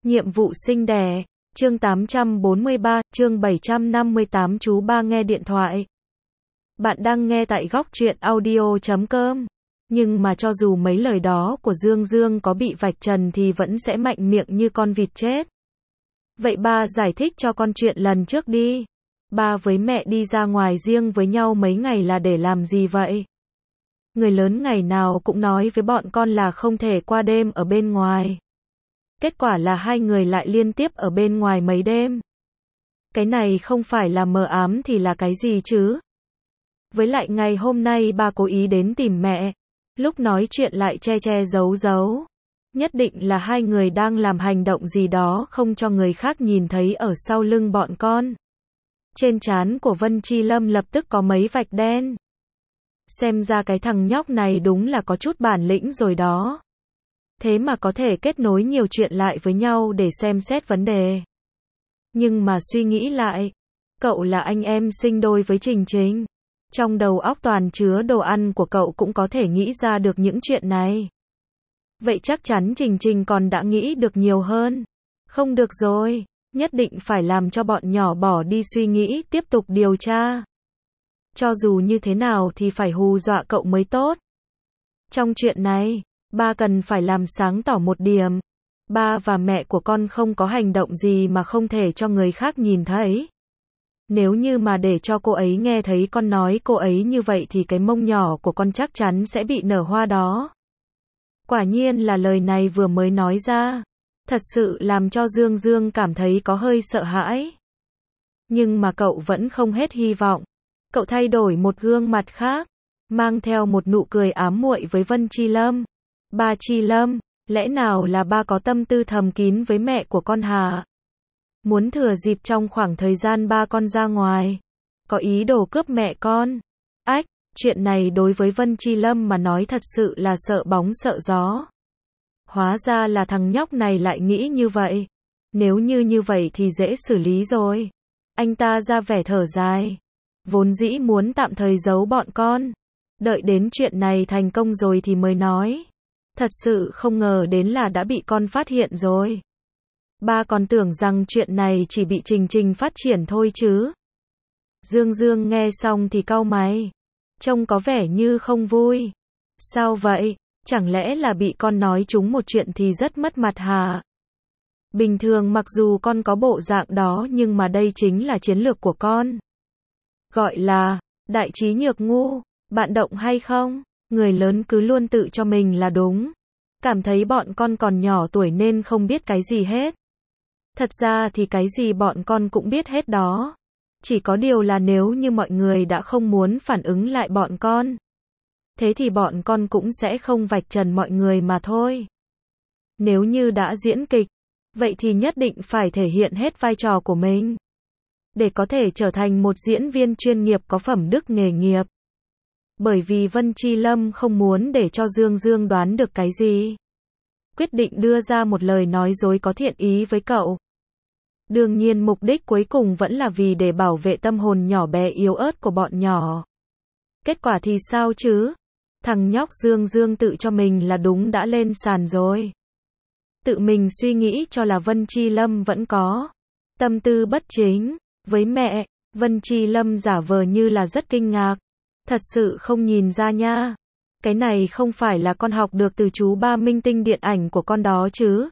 Nhiệm vụ sinh đẻ, chương 843, chương 758 chú ba nghe điện thoại. Bạn đang nghe tại góc truyện audio.com. Nhưng mà cho dù mấy lời đó của Dương Dương có bị vạch trần thì vẫn sẽ mạnh miệng như con vịt chết. Vậy ba giải thích cho con chuyện lần trước đi. Ba với mẹ đi ra ngoài riêng với nhau mấy ngày là để làm gì vậy? Người lớn ngày nào cũng nói với bọn con là không thể qua đêm ở bên ngoài. Kết quả là hai người lại liên tiếp ở bên ngoài mấy đêm. Cái này không phải là mờ ám thì là cái gì chứ? Với lại ngày hôm nay ba cố ý đến tìm mẹ. Lúc nói chuyện lại che che giấu giấu. Nhất định là hai người đang làm hành động gì đó không cho người khác nhìn thấy ở sau lưng bọn con. Trên trán của Vân Chi Lâm lập tức có mấy vạch đen. Xem ra cái thằng nhóc này đúng là có chút bản lĩnh rồi đó. Thế mà có thể kết nối nhiều chuyện lại với nhau để xem xét vấn đề. Nhưng mà suy nghĩ lại, cậu là anh em sinh đôi với Trình Trình. Trong đầu óc toàn chứa đồ ăn của cậu cũng có thể nghĩ ra được những chuyện này. Vậy chắc chắn Trình Trình còn đã nghĩ được nhiều hơn. Không được rồi, nhất định phải làm cho bọn nhỏ bỏ đi suy nghĩ, tiếp tục điều tra. Cho dù như thế nào thì phải hù dọa cậu mới tốt. Trong chuyện này, ba cần phải làm sáng tỏ một điểm. Ba và mẹ của con không có hành động gì mà không thể cho người khác nhìn thấy. Nếu như mà để cho cô ấy nghe thấy con nói cô ấy như vậy thì cái mông nhỏ của con chắc chắn sẽ bị nở hoa đó. Quả nhiên là lời này vừa mới nói ra. Thật sự làm cho Dương Dương cảm thấy có hơi sợ hãi. Nhưng mà cậu vẫn không hết hy vọng. Cậu thay đổi một gương mặt khác, mang theo một nụ cười ám muội với Vân Chi Lâm. Ba Chi Lâm, lẽ nào là ba có tâm tư thầm kín với mẹ của con hả? Muốn thừa dịp trong khoảng thời gian ba con ra ngoài, có ý đồ cướp mẹ con. Ách, chuyện này đối với Vân Chi Lâm mà nói thật sự là sợ bóng sợ gió. Hóa ra là thằng nhóc này lại nghĩ như vậy. Nếu như vậy thì dễ xử lý rồi. Anh ta ra vẻ thở dài. Vốn dĩ muốn tạm thời giấu bọn con. Đợi đến chuyện này thành công rồi thì mới nói. Thật sự không ngờ đến là đã bị con phát hiện rồi. Ba còn tưởng rằng chuyện này chỉ bị Trình Trình phát triển thôi chứ. Dương Dương nghe xong thì cau mày. Trông có vẻ như không vui. Sao vậy? Chẳng lẽ là bị con nói trúng một chuyện thì rất mất mặt hả? Bình thường mặc dù con có bộ dạng đó nhưng mà đây chính là chiến lược của con. Gọi là đại trí nhược ngu. Bạn động hay không? Người lớn cứ luôn tự cho mình là đúng. Cảm thấy bọn con còn nhỏ tuổi nên không biết cái gì hết. Thật ra thì cái gì bọn con cũng biết hết đó. Chỉ có điều là nếu như mọi người đã không muốn phản ứng lại bọn con, thế thì bọn con cũng sẽ không vạch trần mọi người mà thôi. Nếu như đã diễn kịch, vậy thì nhất định phải thể hiện hết vai trò của mình. Để có thể trở thành một diễn viên chuyên nghiệp có phẩm đức nghề nghiệp. Bởi vì Vân Chi Lâm không muốn để cho Dương Dương đoán được cái gì. Quyết định đưa ra một lời nói dối có thiện ý với cậu. Đương nhiên mục đích cuối cùng vẫn là vì để bảo vệ tâm hồn nhỏ bé yếu ớt của bọn nhỏ. Kết quả thì sao chứ? Thằng nhóc Dương Dương tự cho mình là đúng đã lên sàn rồi. Tự mình suy nghĩ cho là Vân Chi Lâm vẫn có tâm tư bất chính với mẹ. Vân Chi Lâm giả vờ như là rất kinh ngạc. Thật sự không nhìn ra nha. Cái này không phải là con học được từ chú ba minh tinh điện ảnh của con đó chứ.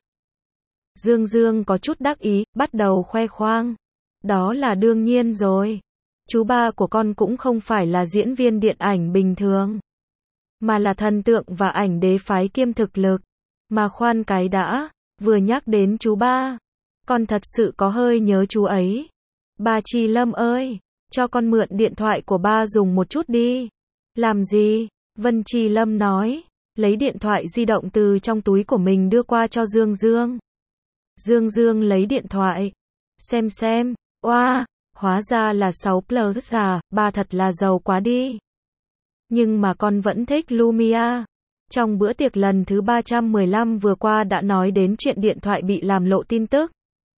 Dương Dương có chút đắc ý, bắt đầu khoe khoang. Đó là đương nhiên rồi. Chú ba của con cũng không phải là diễn viên điện ảnh bình thường. Mà là thần tượng và ảnh đế phái kiêm thực lực. Mà khoan cái đã, vừa nhắc đến chú ba. Con thật sự có hơi nhớ chú ấy. Ba Chi Lâm ơi, cho con mượn điện thoại của ba dùng một chút đi. Làm gì? Vân Chi Lâm nói, lấy điện thoại di động từ trong túi của mình đưa qua cho Dương Dương. Dương Dương lấy điện thoại. Xem, oa, hóa ra là 6 Plus à, ba thật là giàu quá đi. Nhưng mà con vẫn thích Lumia. Trong bữa tiệc lần thứ 315 vừa qua đã nói đến chuyện điện thoại bị làm lộ tin tức.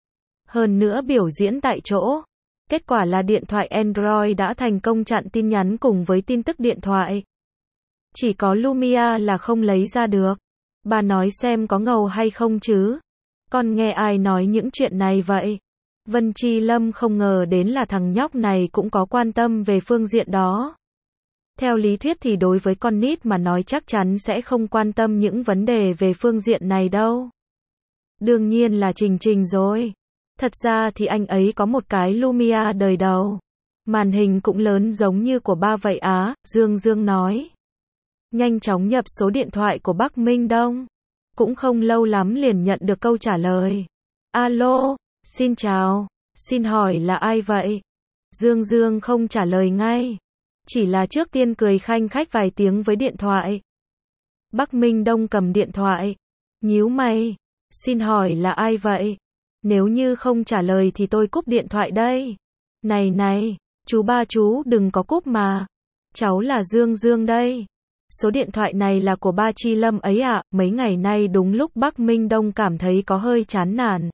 Hơn nữa biểu diễn tại chỗ. Kết quả là điện thoại Android đã thành công chặn tin nhắn cùng với tin tức điện thoại. Chỉ có Lumia là không lấy ra được. Bà nói xem có ngầu hay không chứ. Con nghe ai nói những chuyện này vậy? Vân Chi Lâm không ngờ đến là thằng nhóc này cũng có quan tâm về phương diện đó. Theo lý thuyết thì đối với con nít mà nói chắc chắn sẽ không quan tâm những vấn đề về phương diện này đâu. Đương nhiên là Trình Trình rồi. Thật ra thì anh ấy có một cái Lumia đời đầu. Màn hình cũng lớn giống như của ba vậy á, Dương Dương nói. Nhanh chóng nhập số điện thoại của Bắc Minh Đông. Cũng không lâu lắm liền nhận được câu trả lời. Alo, xin chào, xin hỏi là ai vậy? Dương Dương không trả lời ngay. Chỉ là trước tiên cười khanh khách vài tiếng với điện thoại. Bắc Minh Đông cầm điện thoại. Nhíu mày. Xin hỏi là ai vậy? Nếu như không trả lời thì tôi cúp điện thoại đây. Này này, chú ba chú đừng có cúp mà. Cháu là Dương Dương đây. Số điện thoại này là của ba Chi Lâm ấy ạ. Mấy ngày nay đúng lúc Bắc Minh Đông cảm thấy có hơi chán nản.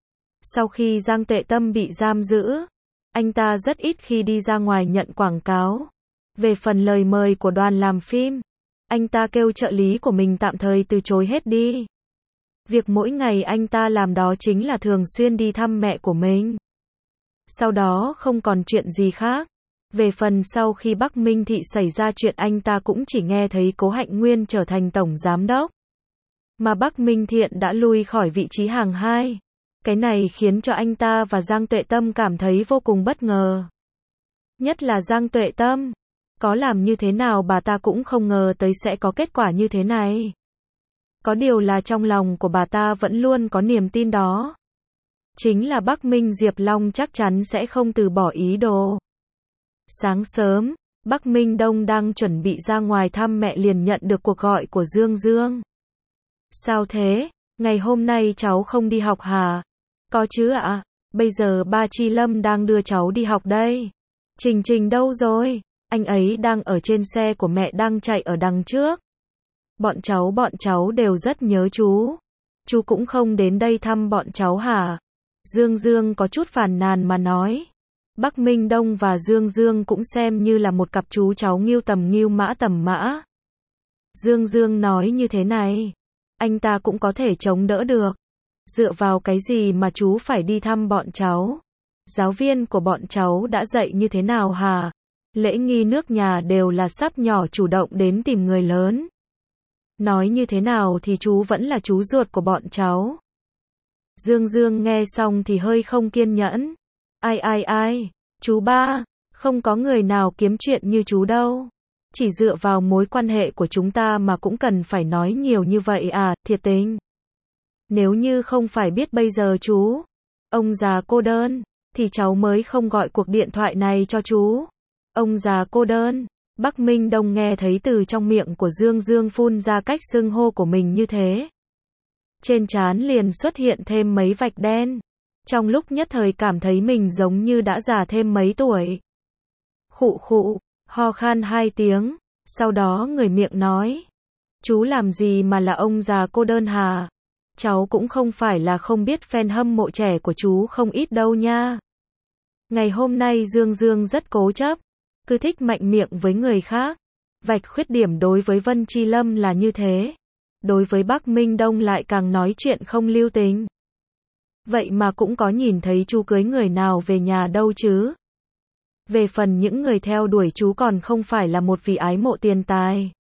Sau khi Giang Tuệ Tâm bị giam giữ, anh ta rất ít khi đi ra ngoài nhận quảng cáo. Về phần lời mời của đoàn làm phim, anh ta kêu trợ lý của mình tạm thời từ chối hết đi. Việc mỗi ngày anh ta làm đó chính là thường xuyên đi thăm mẹ của mình. Sau đó không còn chuyện gì khác. Về phần sau khi Bắc Minh Thị xảy ra chuyện anh ta cũng chỉ nghe thấy Cố Hạnh Nguyên trở thành tổng giám đốc. Mà Bắc Minh Thiện đã lui khỏi vị trí hàng 2. Cái này khiến cho anh ta và Giang Tuệ Tâm cảm thấy vô cùng bất ngờ. Nhất là Giang Tuệ Tâm. Có làm như thế nào bà ta cũng không ngờ tới sẽ có kết quả như thế này. Có điều là trong lòng của bà ta vẫn luôn có niềm tin đó. Chính là Bắc Minh Diệp Long chắc chắn sẽ không từ bỏ ý đồ. Sáng sớm, Bắc Minh Đông đang chuẩn bị ra ngoài thăm mẹ liền nhận được cuộc gọi của Dương Dương. Sao thế? Ngày hôm nay cháu không đi học hả? Có chứ ạ. Bây giờ ba Chi Lâm đang đưa cháu đi học đây. Trình Trình đâu rồi? Anh ấy đang ở trên xe của mẹ đang chạy ở đằng trước. Bọn cháu đều rất nhớ chú. Chú cũng không đến đây thăm bọn cháu hả? Dương Dương có chút phàn nàn mà nói. Bắc Minh Đông và Dương Dương cũng xem như là một cặp chú cháu nghiêu tầm nghiêu mã tầm mã. Dương Dương nói như thế này. Anh ta cũng có thể chống đỡ được. Dựa vào cái gì mà chú phải đi thăm bọn cháu? Giáo viên của bọn cháu đã dạy như thế nào hả? Lễ nghi nước nhà đều là sắp nhỏ chủ động đến tìm người lớn. Nói như thế nào thì chú vẫn là chú ruột của bọn cháu. Dương Dương nghe xong thì hơi không kiên nhẫn. Ai, chú ba, không có người nào kiếm chuyện như chú đâu. Chỉ dựa vào mối quan hệ của chúng ta mà cũng cần phải nói nhiều như vậy à, thiệt tình. Nếu như không phải biết bây giờ chú, ông già cô đơn, thì cháu mới không gọi cuộc điện thoại này cho chú. Ông già cô đơn. Bắc Minh Đông nghe thấy từ trong miệng của Dương Dương phun ra cách xưng hô của mình như thế. Trên trán liền xuất hiện thêm mấy vạch đen. Trong lúc nhất thời cảm thấy mình giống như đã già thêm mấy tuổi. Khụ khụ, ho khan 2 tiếng, sau đó người miệng nói. Chú làm gì mà là ông già cô đơn hả? Cháu cũng không phải là không biết fan hâm mộ trẻ của chú không ít đâu nha. Ngày hôm nay Dương Dương rất cố chấp, cứ thích mạnh miệng với người khác. Vạch khuyết điểm đối với Vân Chi Lâm là như thế. Đối với Bắc Minh Đông lại càng nói chuyện không lưu tình. Vậy mà cũng có nhìn thấy chú cưới người nào về nhà đâu chứ. Về phần những người theo đuổi chú còn không phải là một vì ái mộ tiền tài.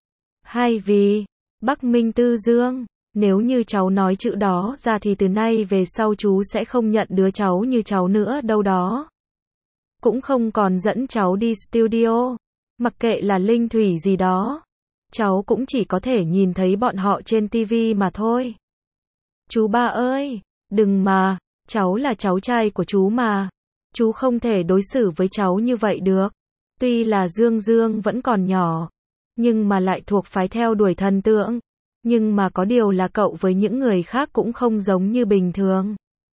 Hay vì, Bắc Minh Tư Dương, nếu như cháu nói chữ đó ra thì từ nay về sau chú sẽ không nhận đứa cháu như cháu nữa đâu đó. Cũng không còn dẫn cháu đi studio, mặc kệ là Linh Thủy gì đó. Cháu cũng chỉ có thể nhìn thấy bọn họ trên tivi mà thôi. Chú ba ơi, đừng mà, cháu là cháu trai của chú mà. Chú không thể đối xử với cháu như vậy được. Tuy là Dương Dương vẫn còn nhỏ, nhưng mà lại thuộc phái theo đuổi thần tượng. Nhưng mà có điều là cậu với những người khác cũng không giống như bình thường.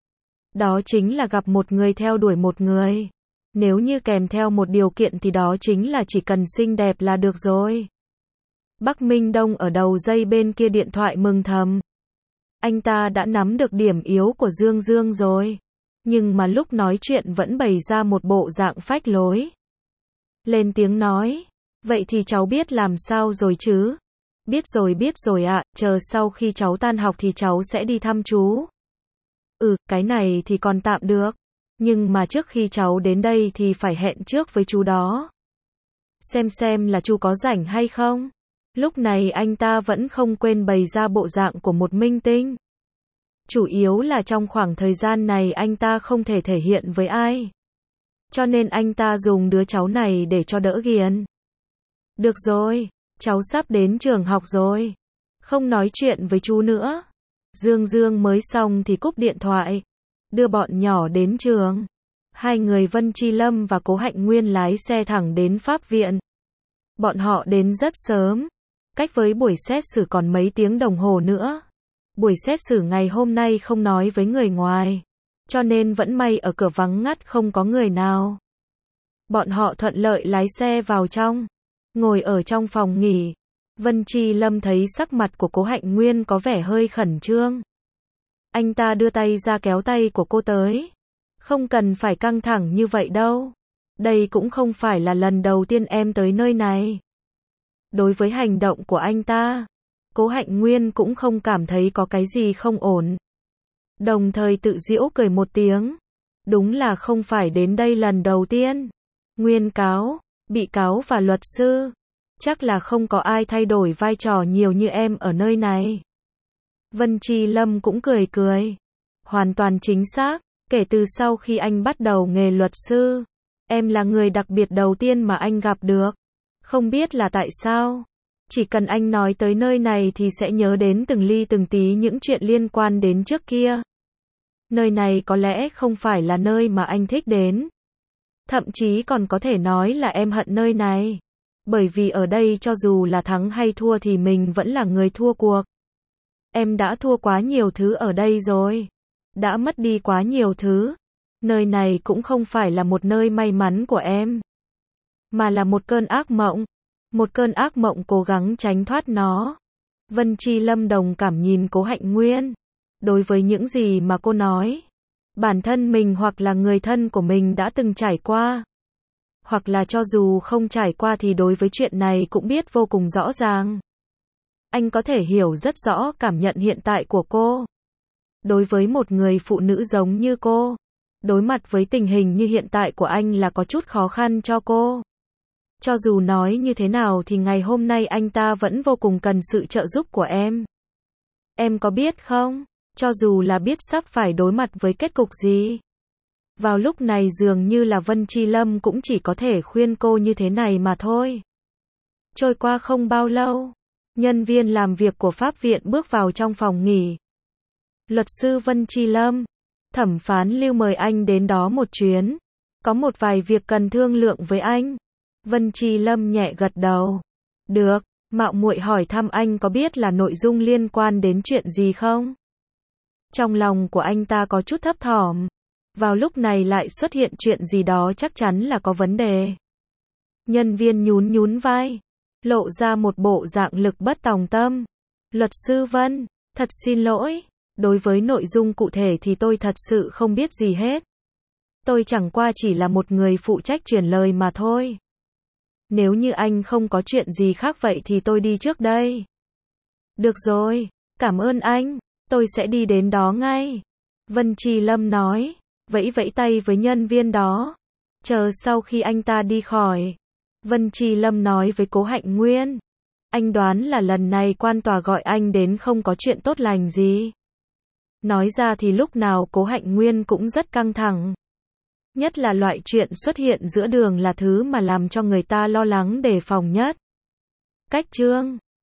Đó chính là gặp một người theo đuổi một người. Nếu như kèm theo một điều kiện thì đó chính là chỉ cần xinh đẹp là được rồi. Bắc Minh Đông ở đầu dây bên kia điện thoại mừng thầm. Anh ta đã nắm được điểm yếu của Dương Dương rồi. Nhưng mà lúc nói chuyện vẫn bày ra một bộ dạng phách lối. Lên tiếng nói. Vậy thì cháu biết làm sao rồi chứ? Biết rồi ạ, chờ sau khi cháu tan học thì cháu sẽ đi thăm chú. Cái này thì còn tạm được. Nhưng mà trước khi cháu đến đây thì phải hẹn trước với chú đó. Xem là chú có rảnh hay không. Lúc này anh ta vẫn không quên bày ra bộ dạng của một minh tinh. Chủ yếu là trong khoảng thời gian này anh ta không thể thể hiện với ai. Cho nên anh ta dùng đứa cháu này để cho đỡ ghiền. Được rồi, cháu sắp đến trường học rồi. Không nói chuyện với chú nữa. Dương Dương mới xong thì cúp điện thoại. Đưa bọn nhỏ đến trường. Hai người Vân Chi Lâm và Cố Hạnh Nguyên lái xe thẳng đến pháp viện. Bọn họ đến rất sớm. Cách với buổi xét xử còn mấy tiếng đồng hồ nữa. Buổi xét xử ngày hôm nay không nói với người ngoài. Cho nên vẫn may ở cửa vắng ngắt không có người nào. Bọn họ thuận lợi lái xe vào trong. Ngồi ở trong phòng nghỉ. Vân Chi Lâm thấy sắc mặt của Cố Hạnh Nguyên có vẻ hơi khẩn trương. Anh ta đưa tay ra kéo tay của cô tới. Không cần phải căng thẳng như vậy đâu. Đây cũng không phải là lần đầu tiên em tới nơi này. Đối với hành động của anh ta, Cố Hạnh Nguyên cũng không cảm thấy có cái gì không ổn. Đồng thời tự giễu cười một tiếng. Đúng là không phải đến đây lần đầu tiên. Nguyên cáo, bị cáo và luật sư. Chắc là không có ai thay đổi vai trò nhiều như em ở nơi này. Vân Chi Lâm cũng cười cười. Hoàn toàn chính xác, kể từ sau khi anh bắt đầu nghề luật sư, em là người đặc biệt đầu tiên mà anh gặp được. Không biết là tại sao. Chỉ cần anh nói tới nơi này thì sẽ nhớ đến từng ly từng tí những chuyện liên quan đến trước kia. Nơi này có lẽ không phải là nơi mà anh thích đến. Thậm chí còn có thể nói là em hận nơi này. Bởi vì ở đây cho dù là thắng hay thua thì mình vẫn là người thua cuộc. Em đã thua quá nhiều thứ ở đây rồi. Đã mất đi quá nhiều thứ. Nơi này cũng không phải là một nơi may mắn của em. Mà là một cơn ác mộng. Một cơn ác mộng cố gắng tránh thoát nó. Vân Chi Lâm đồng cảm nhìn Cố Hạnh Nguyên. Đối với những gì mà cô nói, bản thân mình hoặc là người thân của mình đã từng trải qua. Hoặc là cho dù không trải qua thì đối với chuyện này cũng biết vô cùng rõ ràng. Anh có thể hiểu rất rõ cảm nhận hiện tại của cô. Đối với một người phụ nữ giống như cô, đối mặt với tình hình như hiện tại của anh là có chút khó khăn cho cô. Cho dù nói như thế nào thì ngày hôm nay anh ta vẫn vô cùng cần sự trợ giúp của em. Em có biết không, cho dù là biết sắp phải đối mặt với kết cục gì. Vào lúc này dường như là Vân Chi Lâm cũng chỉ có thể khuyên cô như thế này mà thôi. Trôi qua không bao lâu, nhân viên làm việc của pháp viện bước vào trong phòng nghỉ. Luật sư Vân Chi Lâm, thẩm phán Lưu mời anh đến đó một chuyến. Có một vài việc cần thương lượng với anh. Vân Chi Lâm nhẹ gật đầu. Được, mạo muội hỏi thăm anh có biết là nội dung liên quan đến chuyện gì không? Trong lòng của anh ta có chút thấp thỏm. Vào lúc này lại xuất hiện chuyện gì đó chắc chắn là có vấn đề. Nhân viên nhún vai, lộ ra một bộ dạng lực bất tòng tâm. Luật sư Vân, thật xin lỗi, đối với nội dung cụ thể thì tôi thật sự không biết gì hết. Tôi chẳng qua chỉ là một người phụ trách truyền lời mà thôi. Nếu như anh không có chuyện gì khác vậy thì tôi đi trước đây. Được rồi, cảm ơn anh, tôi sẽ đi đến đó ngay. Vân Chi Lâm nói, vẫy tay với nhân viên đó. Chờ sau khi anh ta đi khỏi, Vân Chi Lâm nói với Cố Hạnh Nguyên. Anh đoán là lần này quan tòa gọi anh đến không có chuyện tốt lành gì. Nói ra thì lúc nào Cố Hạnh Nguyên cũng rất căng thẳng. Nhất là loại chuyện xuất hiện giữa đường là thứ mà làm cho người ta lo lắng đề phòng nhất. Cách chương